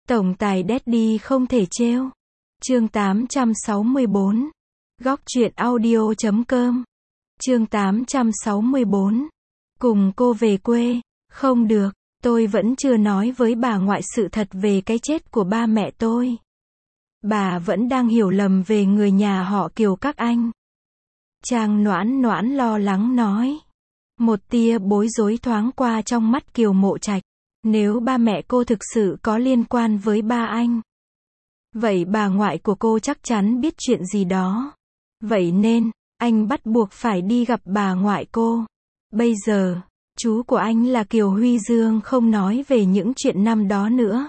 Tổng tài Daddy không thể trêu. Chương 864. Góc truyện audio.com. Chương 864. Cùng cô về quê. Không được, tôi vẫn chưa nói với bà ngoại sự thật về cái chết của ba mẹ tôi. Bà vẫn đang hiểu lầm về người nhà họ Kiều các anh. Trang Noãn Noãn lo lắng nói. Một tia bối rối thoáng qua trong mắt Kiều Mộ Trạch. Nếu ba mẹ cô thực sự có liên quan với ba anh, vậy bà ngoại của cô chắc chắn biết chuyện gì đó. Vậy nên, anh bắt buộc phải đi gặp bà ngoại cô. Bây giờ, chú của anh là Kiều Huy Dương không nói về những chuyện năm đó nữa.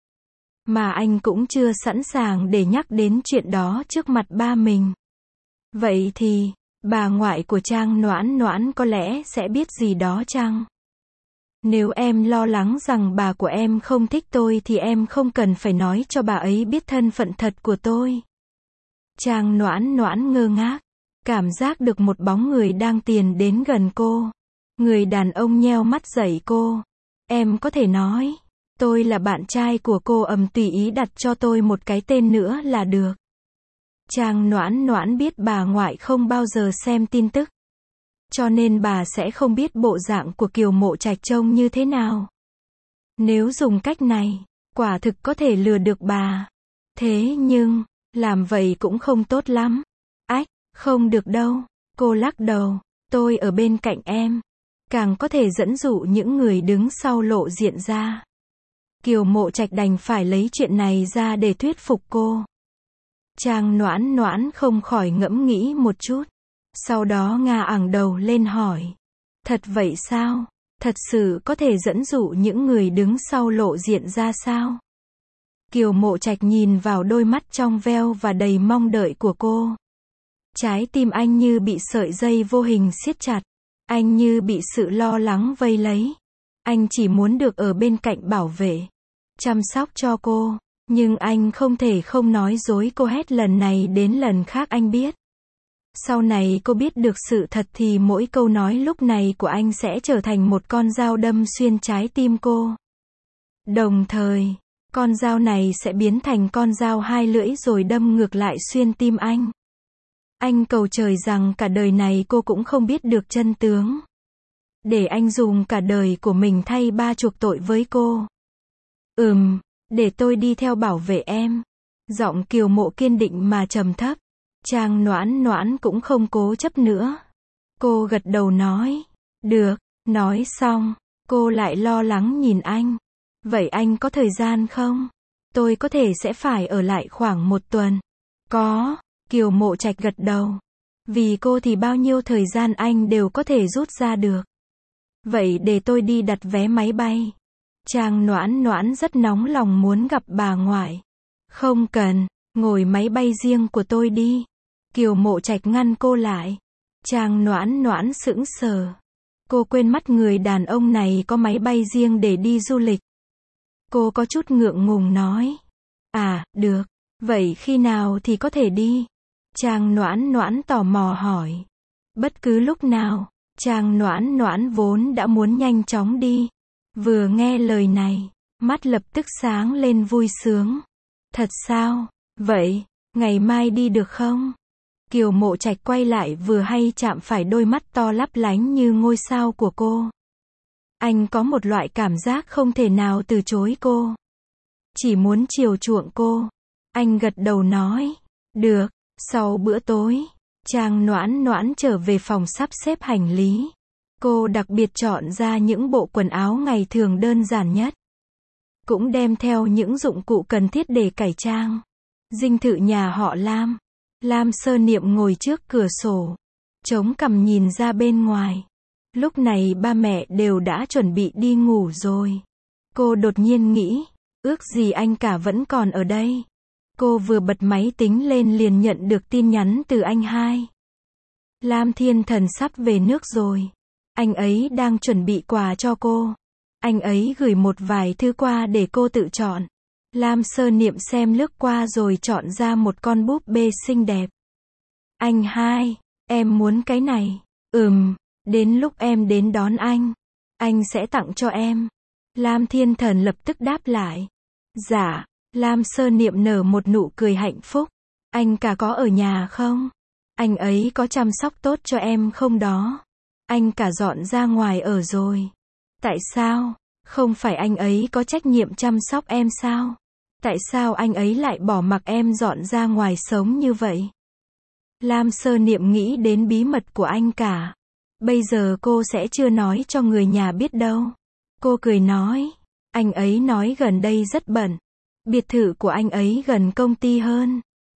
Mà anh cũng chưa sẵn sàng để nhắc đến chuyện đó trước mặt ba mình. Vậy thì, bà ngoại của Trang Noãn Noãn có lẽ sẽ biết gì đó chăng? Nếu em lo lắng rằng bà của em không thích tôi thì em không cần phải nói cho bà ấy biết thân phận thật của tôi. Trang Noãn Noãn ngơ ngác, cảm giác được một bóng người đang tiến đến gần cô. Người đàn ông nheo mắt dạy cô. Em có thể nói, tôi là bạn trai của cô, tùy ý đặt cho tôi một cái tên nữa là được. Trang Noãn Noãn biết bà ngoại không bao giờ xem tin tức, cho nên bà sẽ không biết bộ dạng của Kiều Mộ Trạch trông như thế nào. Nếu dùng cách này, quả thực có thể lừa được bà. Thế nhưng, làm vậy cũng không tốt lắm. Ách, không được đâu. Cô lắc đầu. Tôi ở bên cạnh em, càng có thể dẫn dụ những người đứng sau lộ diện ra. Kiều Mộ Trạch đành phải lấy chuyện này ra để thuyết phục cô. Trang Noãn Noãn không khỏi ngẫm nghĩ một chút. Sau đó ngẩng đầu lên hỏi. Thật vậy sao? Thật sự có thể dẫn dụ những người đứng sau lộ diện ra sao? Kiều Mộ Trạch nhìn vào đôi mắt trong veo và đầy mong đợi của cô. Trái tim anh như bị sợi dây vô hình siết chặt. Anh như bị sự lo lắng vây lấy. Anh chỉ muốn được ở bên cạnh bảo vệ, chăm sóc cho cô. Nhưng anh không thể không nói dối cô hết lần này đến lần khác anh biết. Sau này cô biết được sự thật thì mỗi câu nói lúc này của anh sẽ trở thành một con dao đâm xuyên trái tim cô. Đồng thời, con dao này sẽ biến thành con dao hai lưỡi rồi đâm ngược lại xuyên tim anh. Anh cầu trời rằng cả đời này cô cũng không biết được chân tướng. Để anh dùng cả đời của mình thay ba chuộc tội với cô. Để tôi đi theo bảo vệ em. Giọng Kiều Mộ kiên định mà trầm thấp. Trang Noãn Noãn cũng không cố chấp nữa. Cô gật đầu nói. Được. Nói xong, cô lại lo lắng nhìn anh. Vậy anh có thời gian không? Tôi có thể sẽ phải ở lại khoảng 1 tuần. Có. Kiều Mộ Trạch gật đầu. Vì cô thì bao nhiêu thời gian anh đều có thể rút ra được. Vậy để tôi đi đặt vé máy bay. Trang Noãn Noãn rất nóng lòng muốn gặp bà ngoại. Không cần, ngồi máy bay riêng của tôi đi. Kiều Mộ Trạch ngăn cô lại. Trang Noãn Noãn sững sờ. Cô quên mất người đàn ông này có máy bay riêng để đi du lịch. Cô có chút ngượng ngùng nói. À, được. Vậy khi nào thì có thể đi? Trang Noãn Noãn tò mò hỏi. Bất cứ lúc nào. Trang Noãn Noãn vốn đã muốn nhanh chóng đi. Vừa nghe lời này, mắt lập tức sáng lên vui sướng. Thật sao? Vậy, ngày mai đi được không? Kiều Mộ Trạch quay lại vừa hay chạm phải đôi mắt to lấp lánh như ngôi sao của cô. Anh có một loại cảm giác không thể nào từ chối cô. Chỉ muốn chiều chuộng cô. Anh gật đầu nói. Được. Sau bữa tối, Trang Noãn Noãn trở về phòng sắp xếp hành lý. Cô đặc biệt chọn ra những bộ quần áo ngày thường đơn giản nhất. Cũng đem theo những dụng cụ cần thiết để cải trang. Dinh thự nhà họ Lam. Lam Sơ Niệm ngồi trước cửa sổ, chống cằm nhìn ra bên ngoài. Lúc này ba mẹ đều đã chuẩn bị đi ngủ rồi. Cô đột nhiên nghĩ, ước gì anh cả vẫn còn ở đây. Cô vừa bật máy tính lên liền nhận được tin nhắn từ anh hai. Lam Thiên Thần sắp về nước rồi. Anh ấy đang chuẩn bị quà cho cô. Anh ấy gửi một vài thứ qua để cô tự chọn. Lam Sơ Niệm xem lướt qua rồi chọn ra một con búp bê xinh đẹp. Anh hai, em muốn cái này. Đến lúc em đến đón anh sẽ tặng cho em. Lam Thiên Thần lập tức đáp lại. Dạ, Lam Sơ Niệm nở một nụ cười hạnh phúc. Anh cả có ở nhà không? Anh ấy có chăm sóc tốt cho em không đó? Anh cả dọn ra ngoài ở rồi. Tại sao? Không phải anh ấy có trách nhiệm chăm sóc em sao? Tại sao anh ấy lại bỏ mặc em dọn ra ngoài sống như vậy? Lam Sơ Niệm nghĩ đến bí mật của anh cả. Bây giờ cô sẽ chưa nói cho người nhà biết đâu. Cô cười nói. Anh ấy nói gần đây rất bận. Biệt thự của anh ấy gần công ty hơn.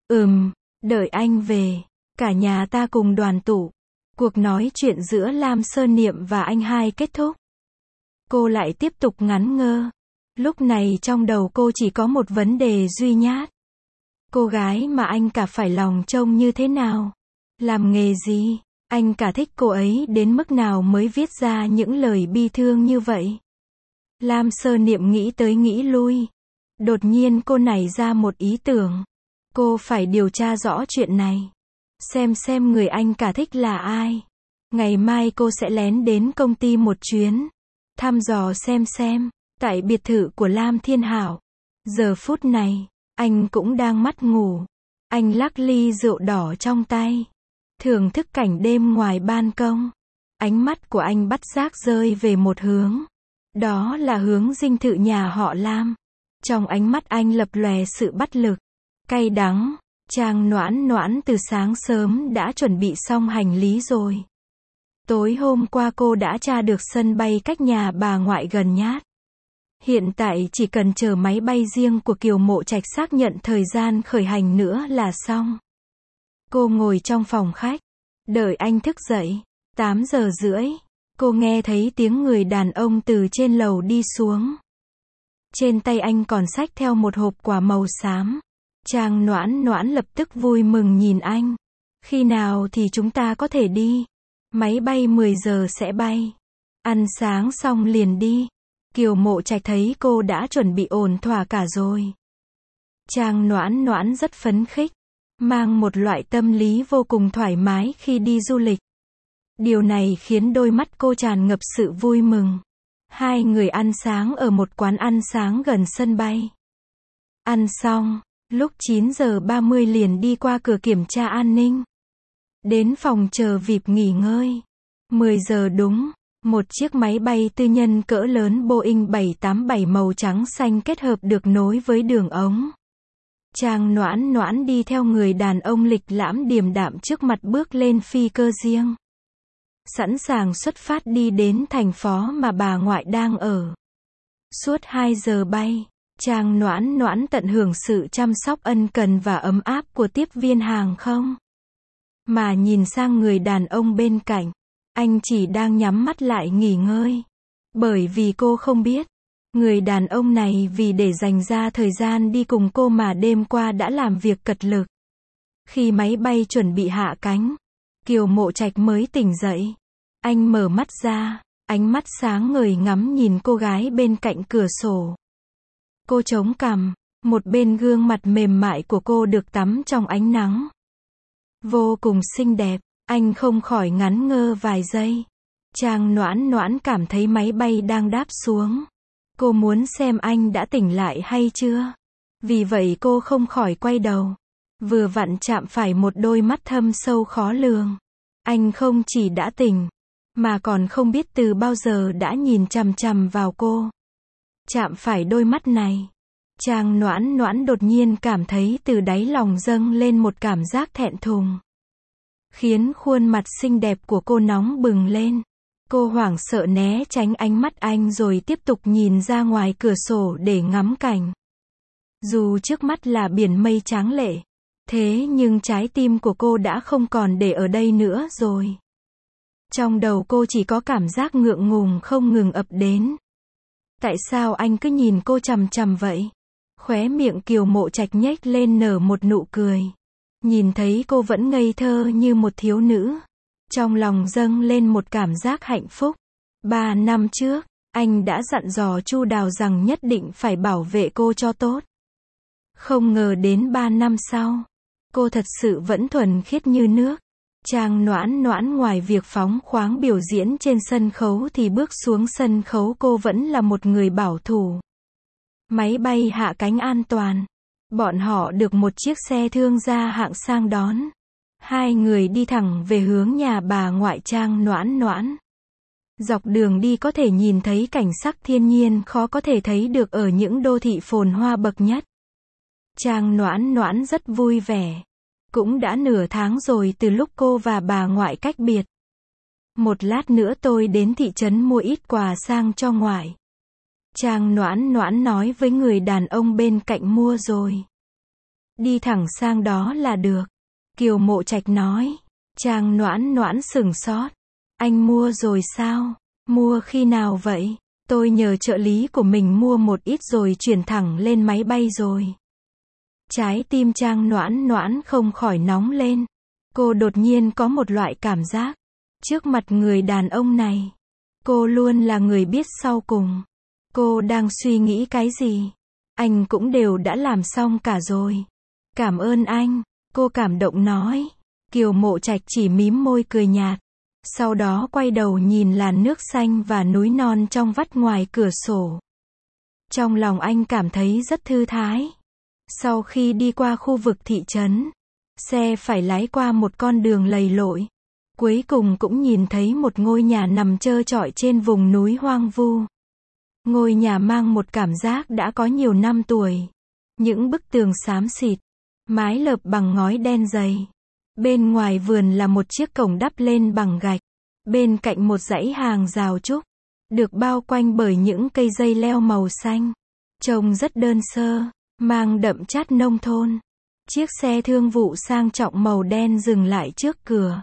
Đợi anh về. Cả nhà ta cùng đoàn tụ. Cuộc nói chuyện giữa Lam Sơ Niệm và anh hai kết thúc. Cô lại tiếp tục ngắn ngơ. Lúc này trong đầu cô chỉ có một vấn đề duy nhất. Cô gái mà anh cả phải lòng trông như thế nào? Làm nghề gì? Anh cả thích cô ấy đến mức nào mới viết ra những lời bi thương như vậy? Lam Sơ Niệm nghĩ tới nghĩ lui. Đột nhiên cô nảy ra một ý tưởng. Cô phải điều tra rõ chuyện này. Xem người anh cả thích là ai. Ngày mai cô sẽ lén đến công ty một chuyến. Thăm dò xem. Tại biệt thự của Lam Thiên Hảo. Giờ phút này, anh cũng đang mắt ngủ. Anh lắc ly rượu đỏ trong tay. Thưởng thức cảnh đêm ngoài ban công. Ánh mắt của anh bắt giác rơi về một hướng. Đó là hướng dinh thự nhà họ Lam. Trong ánh mắt anh lập lòe sự bất lực. Cay đắng. Trang Noãn từ sáng sớm đã chuẩn bị xong hành lý rồi. Tối hôm qua cô đã tra được sân bay cách nhà bà ngoại gần nhất. Hiện tại chỉ cần chờ máy bay riêng của Kiều Mộ Trạch xác nhận thời gian khởi hành nữa là xong. Cô ngồi trong phòng khách, đợi anh thức dậy. 8 giờ rưỡi, cô nghe thấy tiếng người đàn ông từ trên lầu đi xuống. Trên tay anh còn xách theo một hộp quà màu xám. Trang Noãn lập tức vui mừng nhìn anh. Khi nào thì chúng ta có thể đi? Máy bay 10 giờ sẽ bay. Ăn sáng xong liền đi. Kiều Mộ Trạch thấy cô đã chuẩn bị ổn thỏa cả rồi. Trang Noãn rất phấn khích, mang một loại tâm lý vô cùng thoải mái khi đi du lịch. Điều này khiến đôi mắt cô tràn ngập sự vui mừng. Hai người ăn sáng ở một quán ăn sáng gần sân bay. Ăn xong, lúc 9 giờ 30 liền đi qua cửa kiểm tra an ninh. Đến phòng chờ VIP nghỉ ngơi. 10 giờ đúng. Một chiếc máy bay tư nhân cỡ lớn Boeing 787 màu trắng xanh kết hợp được nối với đường ống. Trang Noãn đi theo người đàn ông lịch lãm điềm đạm trước mặt bước lên phi cơ riêng. Sẵn sàng xuất phát đi đến thành phố mà bà ngoại đang ở. Suốt 2 giờ bay, Trang Noãn tận hưởng sự chăm sóc ân cần và ấm áp của tiếp viên hàng không. Mà nhìn sang người đàn ông bên cạnh. Anh chỉ đang nhắm mắt lại nghỉ ngơi. Bởi vì cô không biết. Người đàn ông này vì để dành ra thời gian đi cùng cô mà đêm qua đã làm việc cật lực. Khi máy bay chuẩn bị hạ cánh, Kiều Mộ Trạch mới tỉnh dậy. Anh mở mắt ra, ánh mắt sáng ngời ngắm nhìn cô gái bên cạnh cửa sổ. Cô chống cằm, một bên gương mặt mềm mại của cô được tắm trong ánh nắng. Vô cùng xinh đẹp. Anh không khỏi ngắn ngơ vài giây. Trang Noãn cảm thấy máy bay đang đáp xuống. Cô muốn xem anh đã tỉnh lại hay chưa. Vì vậy cô không khỏi quay đầu. Vừa vặn chạm phải một đôi mắt thâm sâu khó lường. Anh không chỉ đã tỉnh, mà còn không biết từ bao giờ đã nhìn chằm chằm vào cô. Chạm phải đôi mắt này. Trang Noãn đột nhiên cảm thấy từ đáy lòng dâng lên một cảm giác thẹn thùng. Khiến khuôn mặt xinh đẹp của cô nóng bừng lên. Cô hoảng sợ né tránh ánh mắt anh rồi tiếp tục nhìn ra ngoài cửa sổ để ngắm cảnh. Dù trước mắt là biển mây tráng lệ, thế nhưng trái tim của cô đã không còn để ở đây nữa rồi. Trong đầu cô chỉ có cảm giác ngượng ngùng không ngừng ập đến. Tại sao anh cứ nhìn cô chằm chằm vậy? Khóe miệng Kiều Mộ Trạch nhếch lên nở một nụ cười. Nhìn thấy cô vẫn ngây thơ như một thiếu nữ. Trong lòng dâng lên một cảm giác hạnh phúc. 3 năm trước, anh đã dặn dò Chu Đào rằng nhất định phải bảo vệ cô cho tốt. Không ngờ đến 3 năm sau, cô thật sự vẫn thuần khiết như nước. Trang Noãn ngoài việc phóng khoáng biểu diễn trên sân khấu thì bước xuống sân khấu cô vẫn là một người bảo thủ. Máy bay hạ cánh an toàn. Bọn họ được một chiếc xe thương gia hạng sang đón. Hai người đi thẳng về hướng nhà bà ngoại Trang Noãn Noãn. Dọc đường đi có thể nhìn thấy cảnh sắc thiên nhiên khó có thể thấy được ở những đô thị phồn hoa bậc nhất. Trang Noãn Noãn rất vui vẻ. Cũng đã nửa tháng rồi từ lúc cô và bà ngoại cách biệt. Một lát nữa tôi đến thị trấn mua ít quà sang cho ngoại. Trang Noãn Noãn nói với người đàn ông bên cạnh mua rồi. Đi thẳng sang đó là được. Kiều Mộ Trạch nói. Trang Noãn Noãn sửng sốt. Anh mua rồi sao? Mua khi nào vậy? Tôi nhờ trợ lý của mình mua một ít rồi chuyển thẳng lên máy bay rồi. Trái tim Trang Noãn Noãn không khỏi nóng lên. Cô đột nhiên có một loại cảm giác. Trước mặt người đàn ông này, cô luôn là người biết sau cùng. Cô đang suy nghĩ cái gì? Anh cũng đều đã làm xong cả rồi. Cảm ơn anh, cô cảm động nói. Kiều Mộ Trạch chỉ mím môi cười nhạt. Sau đó quay đầu nhìn làn nước xanh và núi non trong vắt ngoài cửa sổ. Trong lòng anh cảm thấy rất thư thái. Sau khi đi qua khu vực thị trấn, xe phải lái qua một con đường lầy lội. Cuối cùng cũng nhìn thấy một ngôi nhà nằm trơ trọi trên vùng núi hoang vu. Ngôi nhà mang một cảm giác đã có nhiều năm tuổi. Những bức tường xám xịt, mái lợp bằng ngói đen dày. Bên ngoài vườn là một chiếc cổng đắp lên bằng gạch. Bên cạnh một dãy hàng rào trúc, được bao quanh bởi những cây dây leo màu xanh. Trông rất đơn sơ, mang đậm chất nông thôn. Chiếc xe thương vụ sang trọng màu đen dừng lại trước cửa.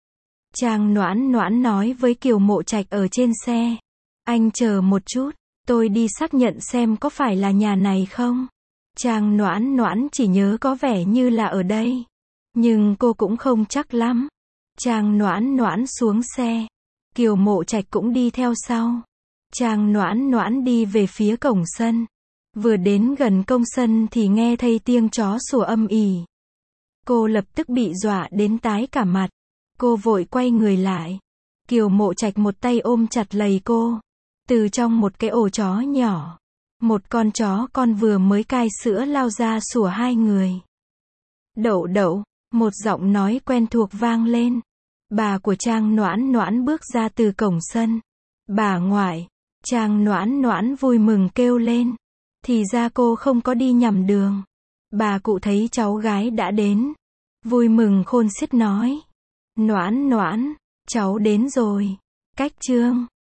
Trang Noãn Noãn nói với Kiều Mộ Trạch ở trên xe. Anh chờ một chút, tôi đi xác nhận xem có phải là nhà này không. Trang Noãn Noãn chỉ nhớ có vẻ như là ở đây. Nhưng cô cũng không chắc lắm. Trang Noãn Noãn xuống xe. Kiều Mộ Trạch cũng đi theo sau. Trang Noãn Noãn đi về phía cổng sân. Vừa đến gần công sân thì nghe thấy tiếng chó sủa âm ỉ. Cô lập tức bị dọa đến tái cả mặt. Cô vội quay người lại. Kiều Mộ Trạch một tay ôm chặt lấy cô. Từ trong một cái ổ chó nhỏ, một con chó con vừa mới cai sữa lao ra sủa hai người. Đậu đậu, một giọng nói quen thuộc vang lên. Bà của Trang Noãn Noãn bước ra từ cổng sân. Bà ngoại. Trang Noãn Noãn vui mừng kêu lên. Thì ra cô không có đi nhầm đường. Bà cụ thấy cháu gái đã đến. Vui mừng khôn xiết nói. Noãn Noãn, cháu đến rồi. Cách chương